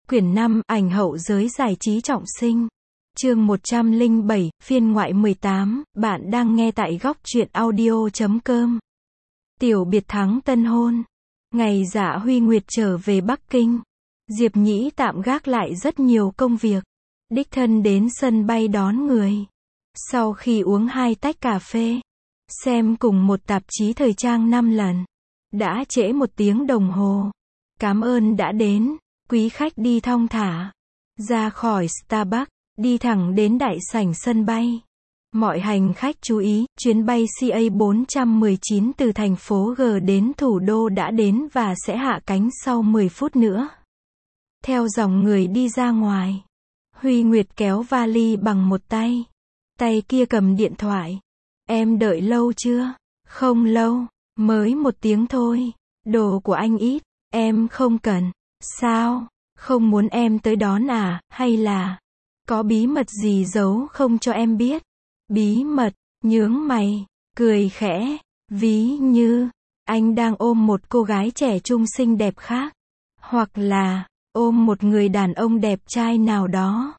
Quyển 5, ảnh hậu giới giải trí trọng sinh. Chương 107, phiên ngoại 18, bạn đang nghe tại góc truyện audio.com. Tiểu biệt thắng tân hôn. Ngày Dạ Huy Nguyệt trở về Bắc Kinh, Diệp Nhĩ tạm gác lại rất nhiều công việc, đích thân đến sân bay đón người. Sau khi uống 2 tách cà phê, xem cùng một tạp chí thời trang 5 lần, đã trễ 1 tiếng đồng hồ. Cảm ơn đã đến. Quý khách đi thong thả, ra khỏi Starbucks, đi thẳng đến đại sảnh sân bay. Mọi hành khách chú ý, chuyến bay CA419 từ thành phố G đến thủ đô đã đến và sẽ hạ cánh sau 10 phút nữa. Theo dòng người đi ra ngoài, Huy Nguyệt kéo vali bằng một tay, tay kia cầm điện thoại. Em đợi lâu chưa? Không lâu, mới 1 tiếng thôi. Đồ của anh ít, em không cần. Sao? Không muốn em tới đón à, hay là có bí mật gì giấu không cho em biết? Bí mật, nhướng mày, cười khẽ, ví như anh đang ôm một cô gái trẻ trung xinh đẹp khác, hoặc là ôm một người đàn ông đẹp trai nào đó.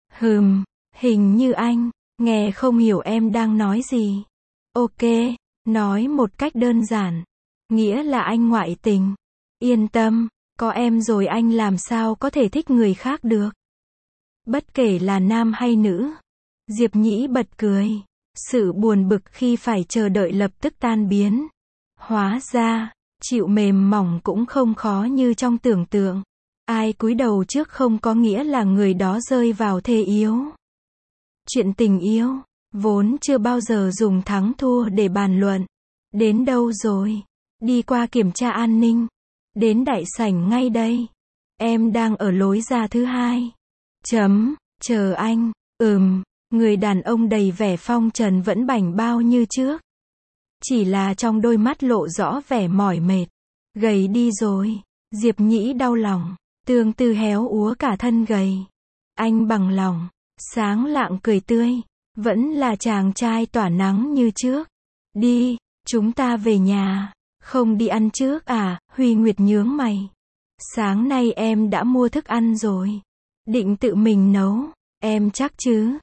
Hình như anh nghe không hiểu em đang nói gì. Ok, nói một cách đơn giản, nghĩa là anh ngoại tình. Yên tâm, có em rồi anh làm sao có thể thích người khác được. Bất kể là nam hay nữ. Diệp Nhĩ bật cười. Sự buồn bực khi phải chờ đợi lập tức tan biến. Hóa ra, chịu mềm mỏng cũng không khó như trong tưởng tượng. Ai cúi đầu trước không có nghĩa là người đó rơi vào thế yếu. Chuyện tình yêu, vốn chưa bao giờ dùng thắng thua để bàn luận. Đến đâu rồi? Đi qua kiểm tra an ninh. Đến đại sảnh ngay đây. Em đang ở lối ra thứ 2. Chờ anh. Người đàn ông đầy vẻ phong trần vẫn bảnh bao như trước. Chỉ là trong đôi mắt lộ rõ vẻ mỏi mệt. Gầy đi rồi. Diệp Nhĩ đau lòng. Tương tư héo úa cả thân gầy. Anh bằng lòng. Sáng lạng cười tươi. Vẫn là chàng trai tỏa nắng như trước. Đi, chúng ta về nhà. Không đi ăn trước à? Huy Nguyệt nhướng mày. Sáng nay em đã mua thức ăn rồi. Định tự mình nấu. Em chắc chứ?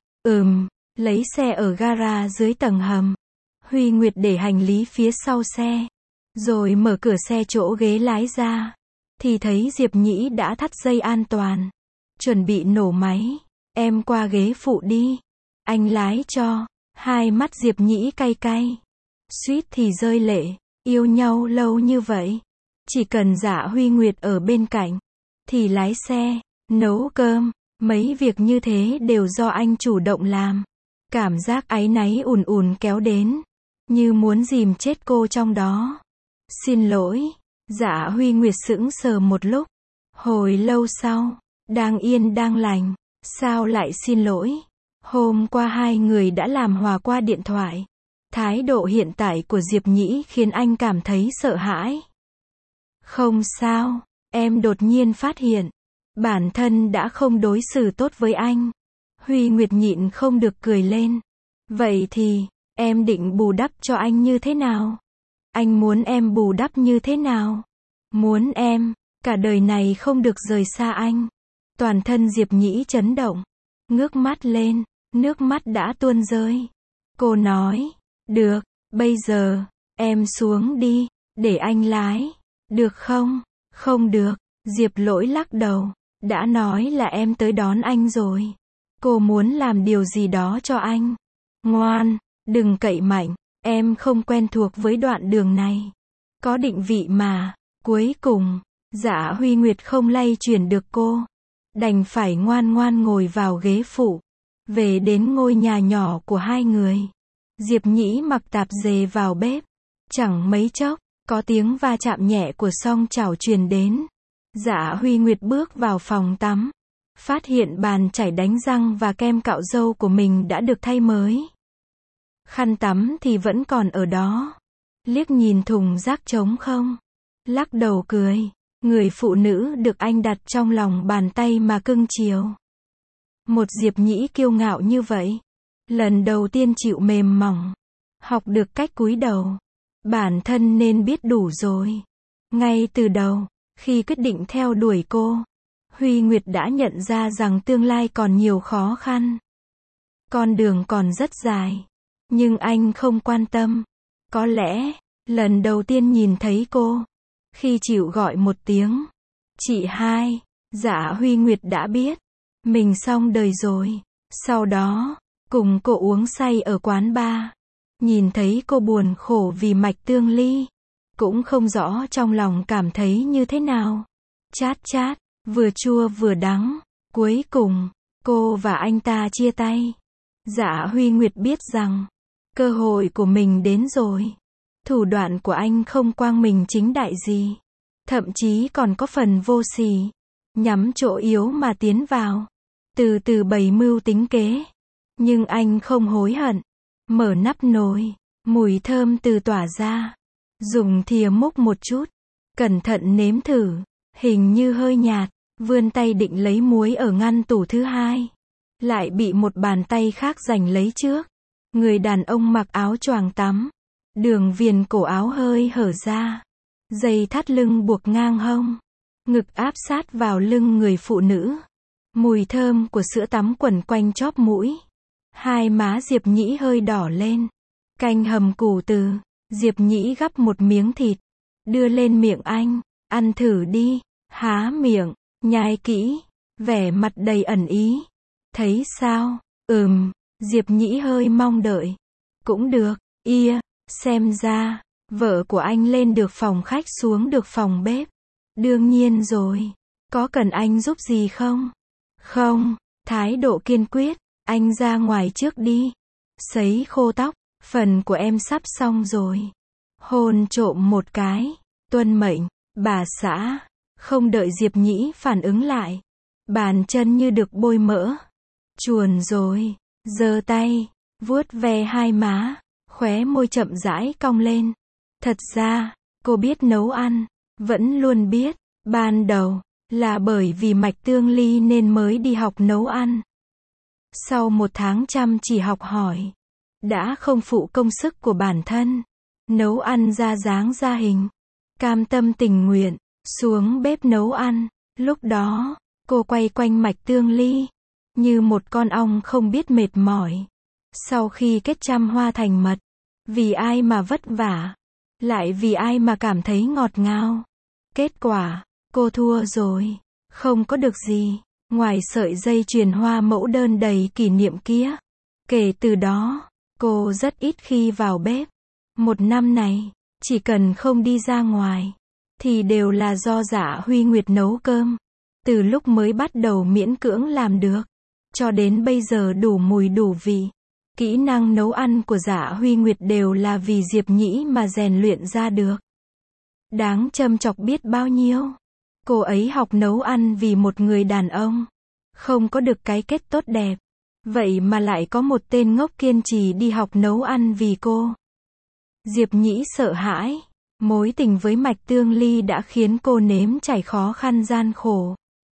Lấy xe ở gara dưới tầng hầm. Huy Nguyệt để hành lý phía sau xe. Rồi mở cửa xe chỗ ghế lái ra. Thì thấy Diệp Nhĩ đã thắt dây an toàn. Chuẩn bị nổ máy. Em qua ghế phụ đi. Anh lái cho. Hai mắt Diệp Nhĩ cay cay. Suýt thì rơi lệ. Yêu nhau lâu như vậy, chỉ cần Dạ Huy Nguyệt ở bên cạnh, thì lái xe, nấu cơm, mấy việc như thế đều do anh chủ động làm. Cảm giác áy náy ùn ùn kéo đến, như muốn dìm chết cô trong đó. Xin lỗi. Dạ Huy Nguyệt sững sờ một lúc. Hồi lâu sau, đang yên đang lành, sao lại xin lỗi? Hôm qua hai người đã làm hòa qua điện thoại. Thái độ hiện tại của Diệp Nhĩ khiến anh cảm thấy sợ hãi. Không sao, em đột nhiên phát hiện, bản thân đã không đối xử tốt với anh. Huy Nguyệt nhịn không được cười lên. Vậy thì, em định bù đắp cho anh như thế nào? Anh muốn em bù đắp như thế nào? Muốn em, cả đời này không được rời xa anh. Toàn thân Diệp Nhĩ chấn động. Ngước mắt lên, nước mắt đã tuôn rơi. Cô nói. Được, bây giờ, em xuống đi, để anh lái. Được không? Không được. Diệp Lỗi lắc đầu. Đã nói là em tới đón anh rồi. Cô muốn làm điều gì đó cho anh. Ngoan, đừng cậy mạnh. Em không quen thuộc với đoạn đường này. Có định vị mà. Cuối cùng, Dạ Huy Nguyệt không lay chuyển được cô. Đành phải ngoan ngoan ngồi vào ghế phụ. Về đến ngôi nhà nhỏ của hai người. Diệp Nhĩ mặc tạp dề vào bếp. Chẳng mấy chốc, có tiếng va chạm nhẹ của song chảo truyền đến. Dạ Huy Nguyệt bước vào phòng tắm. Phát hiện bàn chải đánh răng và kem cạo râu của mình đã được thay mới. Khăn tắm thì vẫn còn ở đó. Liếc nhìn thùng rác trống không. Lắc đầu cười. Người phụ nữ được anh đặt trong lòng bàn tay mà cưng chiều. Một Diệp Nhĩ kiêu ngạo như vậy. Lần đầu tiên chịu mềm mỏng. Học được cách cúi đầu. Bản thân nên biết đủ rồi. Ngay từ đầu, khi quyết định theo đuổi cô, Huy Nguyệt đã nhận ra rằng tương lai còn nhiều khó khăn. Con đường còn rất dài. Nhưng anh không quan tâm. Có lẽ, lần đầu tiên nhìn thấy cô, khi chịu gọi một tiếng, chị hai, dạ Huy Nguyệt đã biết, mình xong đời rồi. Sau đó, cùng cô uống say ở quán bar. Nhìn thấy cô buồn khổ vì mạch tương ly. Cũng không rõ trong lòng cảm thấy như thế nào. Chát chát, vừa chua vừa đắng. Cuối cùng, cô và anh ta chia tay. Dạ Huy Nguyệt biết rằng, cơ hội của mình đến rồi. Thủ đoạn của anh không quang minh chính đại gì. Thậm chí còn có phần vô sỉ. Nhắm chỗ yếu mà tiến vào. Từ từ bày mưu tính kế. Nhưng anh không hối hận. Mở nắp nồi. Mùi thơm từ tỏa ra. Dùng thìa múc một chút. Cẩn thận nếm thử. Hình như hơi nhạt. Vươn tay định lấy muối ở ngăn tủ thứ hai. Lại bị một bàn tay khác giành lấy trước. Người đàn ông mặc áo choàng tắm. Đường viền cổ áo hơi hở ra. Dây thắt lưng buộc ngang hông. Ngực áp sát vào lưng người phụ nữ. Mùi thơm của sữa tắm quẩn quanh chóp mũi. Hai má Diệp Nhĩ hơi đỏ lên. Canh hầm củ từ. Diệp Nhĩ gắp một miếng thịt. Đưa lên miệng anh. Ăn thử đi. Há miệng. Nhai kỹ. Vẻ mặt đầy ẩn ý. Thấy sao? Diệp Nhĩ hơi mong đợi. Cũng được. Xem ra, vợ của anh lên được phòng khách xuống được phòng bếp. Đương nhiên rồi. Có cần anh giúp gì không? Không. Thái độ kiên quyết. Anh ra ngoài trước đi. Sấy khô tóc. Phần của em sắp xong rồi. Hôn trộm một cái. Tuân mệnh. Bà xã. Không đợi Diệp Nhĩ phản ứng lại. Bàn chân như được bôi mỡ. Chuồn rồi. Giơ tay. Vuốt ve hai má. Khóe môi chậm rãi cong lên. Thật ra, cô biết nấu ăn. Vẫn luôn biết. Ban đầu, là bởi vì mạch tương ly nên mới đi học nấu ăn. Sau một tháng chăm chỉ học hỏi. Đã không phụ công sức của bản thân. Nấu ăn ra dáng ra hình. Cam tâm tình nguyện. Xuống bếp nấu ăn. Lúc đó, cô quay quanh mạch tương ly. Như một con ong không biết mệt mỏi. Sau khi kết trăm hoa thành mật. Vì ai mà vất vả. Lại vì ai mà cảm thấy ngọt ngào. Kết quả, cô thua rồi. Không có được gì. Ngoài sợi dây chuyền hoa mẫu đơn đầy kỷ niệm kia. Kể từ đó, cô rất ít khi vào bếp. Một năm này, chỉ cần không đi ra ngoài. Thì đều là do Dạ Huy Nguyệt nấu cơm. Từ lúc mới bắt đầu miễn cưỡng làm được. Cho đến bây giờ đủ mùi đủ vị. Kỹ năng nấu ăn của Dạ Huy Nguyệt đều là vì Diệp Nhĩ mà rèn luyện ra được. Đáng châm chọc biết bao nhiêu. Cô ấy học nấu ăn vì một người đàn ông. Không có được cái kết tốt đẹp. Vậy mà lại có một tên ngốc kiên trì đi học nấu ăn vì cô. Diệp Nhĩ sợ hãi. Mối tình với mạch tương ly đã khiến cô nếm trải khó khăn gian khổ.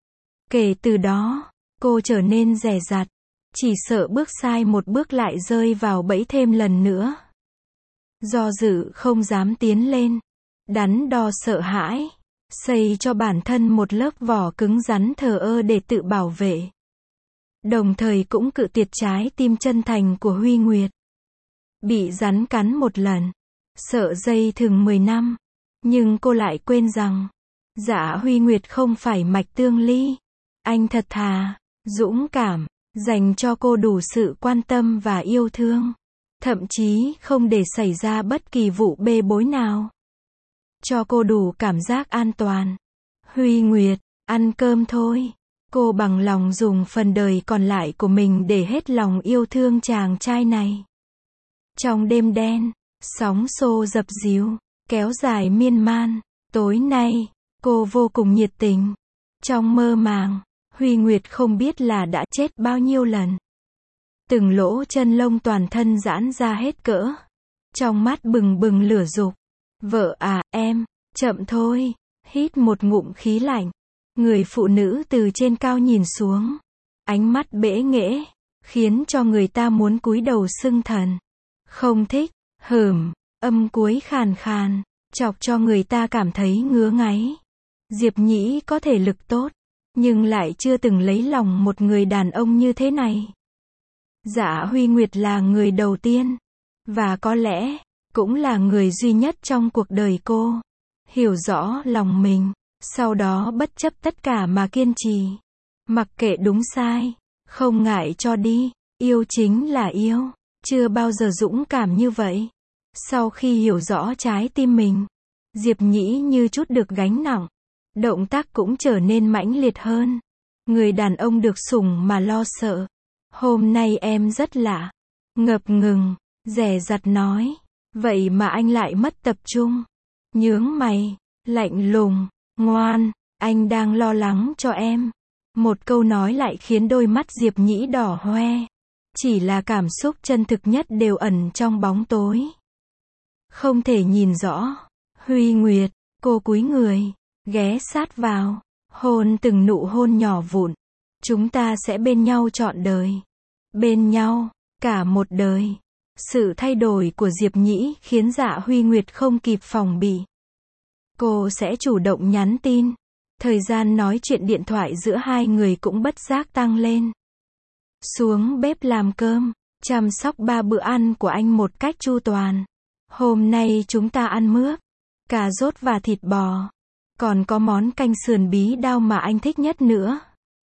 Kể từ đó, cô trở nên dè dặt. Chỉ sợ bước sai một bước lại rơi vào bẫy thêm lần nữa. Do dự không dám tiến lên. Đắn đo sợ hãi. Xây cho bản thân một lớp vỏ cứng rắn thờ ơ để tự bảo vệ. Đồng thời cũng cự tuyệt trái tim chân thành của Huy Nguyệt. Bị rắn cắn một lần. Sợ dây thừng 10 năm. Nhưng cô lại quên rằng. Dạ Huy Nguyệt không phải mạch tương ly. Anh thật thà, dũng cảm. Dành cho cô đủ sự quan tâm và yêu thương. Thậm chí không để xảy ra bất kỳ vụ bê bối nào. Cho cô đủ cảm giác an toàn. Huy Nguyệt, ăn cơm thôi. Cô bằng lòng dùng phần đời còn lại của mình để hết lòng yêu thương chàng trai này. Trong đêm đen, sóng xô dập dìu, kéo dài miên man. Tối nay, cô vô cùng nhiệt tình. Trong mơ màng, Huy Nguyệt không biết là đã chết bao nhiêu lần. Từng lỗ chân lông toàn thân giãn ra hết cỡ. Trong mắt bừng bừng lửa dục. Vợ à, em, chậm thôi. Hít một ngụm khí lạnh. Người phụ nữ từ trên cao nhìn xuống. Ánh mắt bẽ nghễ, khiến cho người ta muốn cúi đầu xưng thần. Không thích, âm cuối khàn khàn, chọc cho người ta cảm thấy ngứa ngáy. Diệp Nhĩ có thể lực tốt. nhưng lại chưa từng lấy lòng một người đàn ông như thế này. Dạ Huy Nguyệt là người đầu tiên, và có lẽ, cũng là người duy nhất trong cuộc đời cô, hiểu rõ lòng mình, sau đó bất chấp tất cả mà kiên trì. Mặc kệ đúng sai, không ngại cho đi, yêu chính là yêu, chưa bao giờ dũng cảm như vậy. Sau khi hiểu rõ trái tim mình, Diệp Nhĩ như chút được gánh nặng, động tác cũng trở nên mãnh liệt hơn. Người đàn ông được sủng mà lo sợ. Hôm nay em rất lạ. Ngập ngừng, dè dặt nói. Vậy mà anh lại mất tập trung. Nhướng mày, lạnh lùng, ngoan, anh đang lo lắng cho em. Một câu nói lại khiến đôi mắt Diệp Nhĩ đỏ hoe. Chỉ là cảm xúc chân thực nhất đều ẩn trong bóng tối. Không thể nhìn rõ. Huy Nguyệt, cô cúi người, ghé sát vào, hôn từng nụ hôn nhỏ vụn. Chúng ta sẽ bên nhau trọn đời. Bên nhau, cả một đời. Sự thay đổi của Diệp Nhĩ khiến Dạ Huy Nguyệt không kịp phòng bị. Cô sẽ chủ động nhắn tin. Thời gian nói chuyện điện thoại giữa hai người cũng bất giác tăng lên. Xuống bếp làm cơm, chăm sóc 3 bữa ăn của anh một cách chu toàn. Hôm nay chúng ta ăn mướp, cà rốt và thịt bò. Còn có món canh sườn bí đao mà anh thích nhất nữa.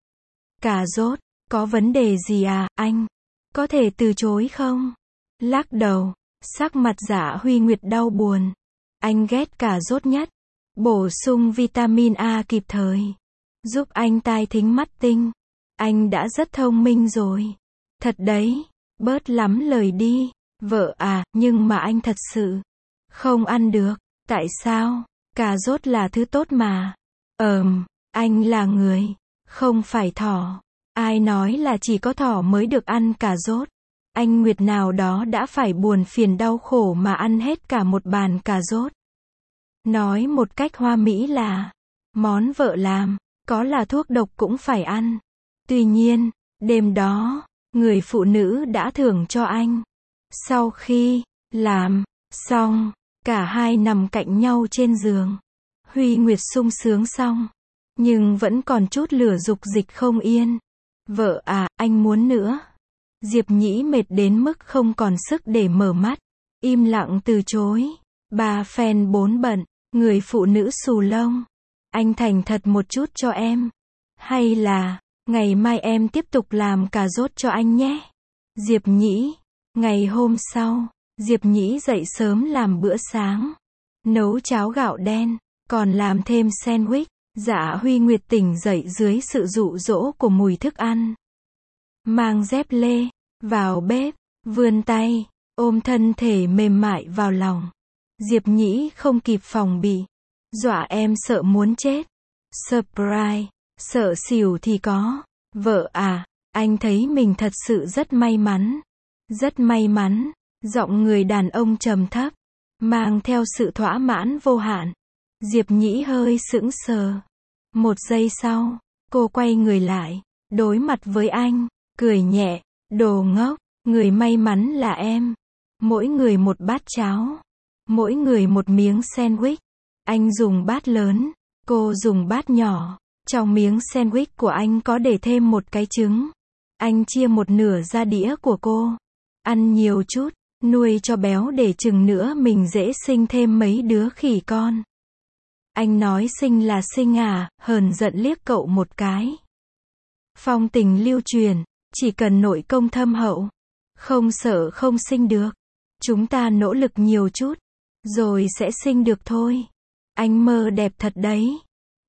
Cà rốt, có vấn đề gì à, anh? Có thể từ chối không? Lắc đầu, sắc mặt Dạ Huy Nguyệt đau buồn. Anh ghét cà rốt nhất. Bổ sung vitamin A kịp thời. Giúp anh tai thính mắt tinh. Anh đã rất thông minh rồi. Thật đấy, bớt lắm lời đi. Vợ à, nhưng mà anh thật sự không ăn được. Tại sao? Cà rốt là thứ tốt mà. Anh là người, không phải thỏ. Ai nói là chỉ có thỏ mới được ăn cà rốt? Anh Nguyệt nào đó đã phải buồn phiền đau khổ mà ăn hết cả một bàn cà rốt. Nói một cách hoa mỹ là, món vợ làm, có là thuốc độc cũng phải ăn. Tuy nhiên, đêm đó, người phụ nữ đã thưởng cho anh. Sau khi làm xong, cả hai nằm cạnh nhau trên giường. Huy Nguyệt sung sướng xong, nhưng vẫn còn chút lửa dục dịch không yên. Vợ à, anh muốn nữa. Diệp Nhĩ mệt đến mức không còn sức để mở mắt. Im lặng từ chối. 3 phen 4 bận. Người phụ nữ xù lông. Anh thành thật một chút cho em. Hay là, ngày mai em tiếp tục làm cà rốt cho anh nhé. Diệp Nhĩ. Ngày hôm sau, Diệp Nhĩ dậy sớm làm bữa sáng. Nấu cháo gạo đen, còn làm thêm sandwich. Dạ Huy Nguyệt tỉnh dậy dưới sự dụ dỗ của mùi thức ăn. Mang dép lê, vào bếp, vươn tay, ôm thân thể mềm mại vào lòng. Diệp Nhĩ không kịp phòng bị. Dọa em sợ muốn chết. Surprise, sợ xỉu thì có. Vợ à, anh thấy mình thật sự rất may mắn. Rất may mắn. Giọng người đàn ông trầm thấp, mang theo sự thỏa mãn vô hạn. Diệp Nhĩ hơi sững sờ. Một giây sau, cô quay người lại, đối mặt với anh, cười nhẹ. Đồ ngốc, người may mắn là em. Mỗi người một bát cháo. Mỗi người một miếng sandwich. Anh dùng bát lớn, cô dùng bát nhỏ. Trong miếng sandwich của anh có để thêm một cái trứng. Anh chia một nửa ra đĩa của cô. Ăn nhiều chút, nuôi cho béo để chừng nữa mình dễ sinh thêm mấy đứa khỉ con. Anh nói sinh là sinh à, hờn giận liếc cậu một cái. Phong tình lưu truyền, chỉ cần nội công thâm hậu, không sợ không sinh được. Chúng ta nỗ lực nhiều chút, rồi sẽ sinh được thôi. Anh mơ đẹp thật đấy.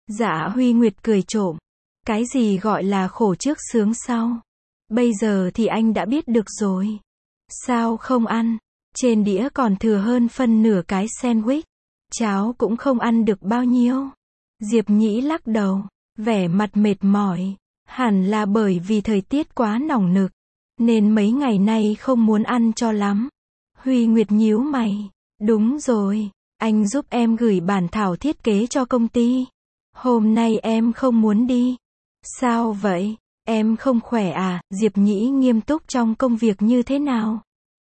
Dạ Huy Nguyệt cười trộm. Cái gì gọi là khổ trước sướng sau? Bây giờ thì anh đã biết được rồi. Sao không ăn? Trên đĩa còn thừa hơn phân nửa cái sandwich. Cháo cũng không ăn được bao nhiêu. Diệp Nhĩ lắc đầu, vẻ mặt mệt mỏi. Hẳn là bởi vì thời tiết quá nóng nực, nên mấy ngày nay không muốn ăn cho lắm. Huy Nguyệt nhíu mày. Đúng rồi, anh giúp em gửi bản thảo thiết kế cho công ty. Hôm nay em không muốn đi. Sao vậy? Em không khỏe à? Diệp Nhĩ nghiêm túc trong công việc như thế nào?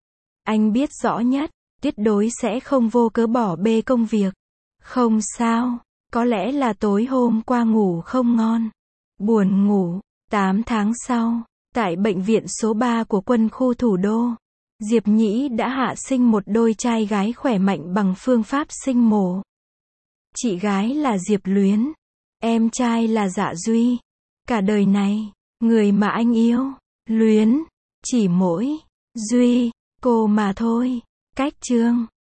Anh biết rõ nhất, tuyệt đối sẽ không vô cớ bỏ bê công việc. Không sao, có lẽ là tối hôm qua ngủ không ngon. Buồn ngủ. 8 tháng sau, tại bệnh viện số 3 của quân khu thủ đô, Diệp Nhĩ đã hạ sinh một đôi trai gái khỏe mạnh bằng phương pháp sinh mổ. Chị gái là Diệp Luyến, em trai là Dạ Duy. Cả đời này, người mà anh yêu, Luyến, chỉ mỗi Duy, cô mà thôi. Cách chương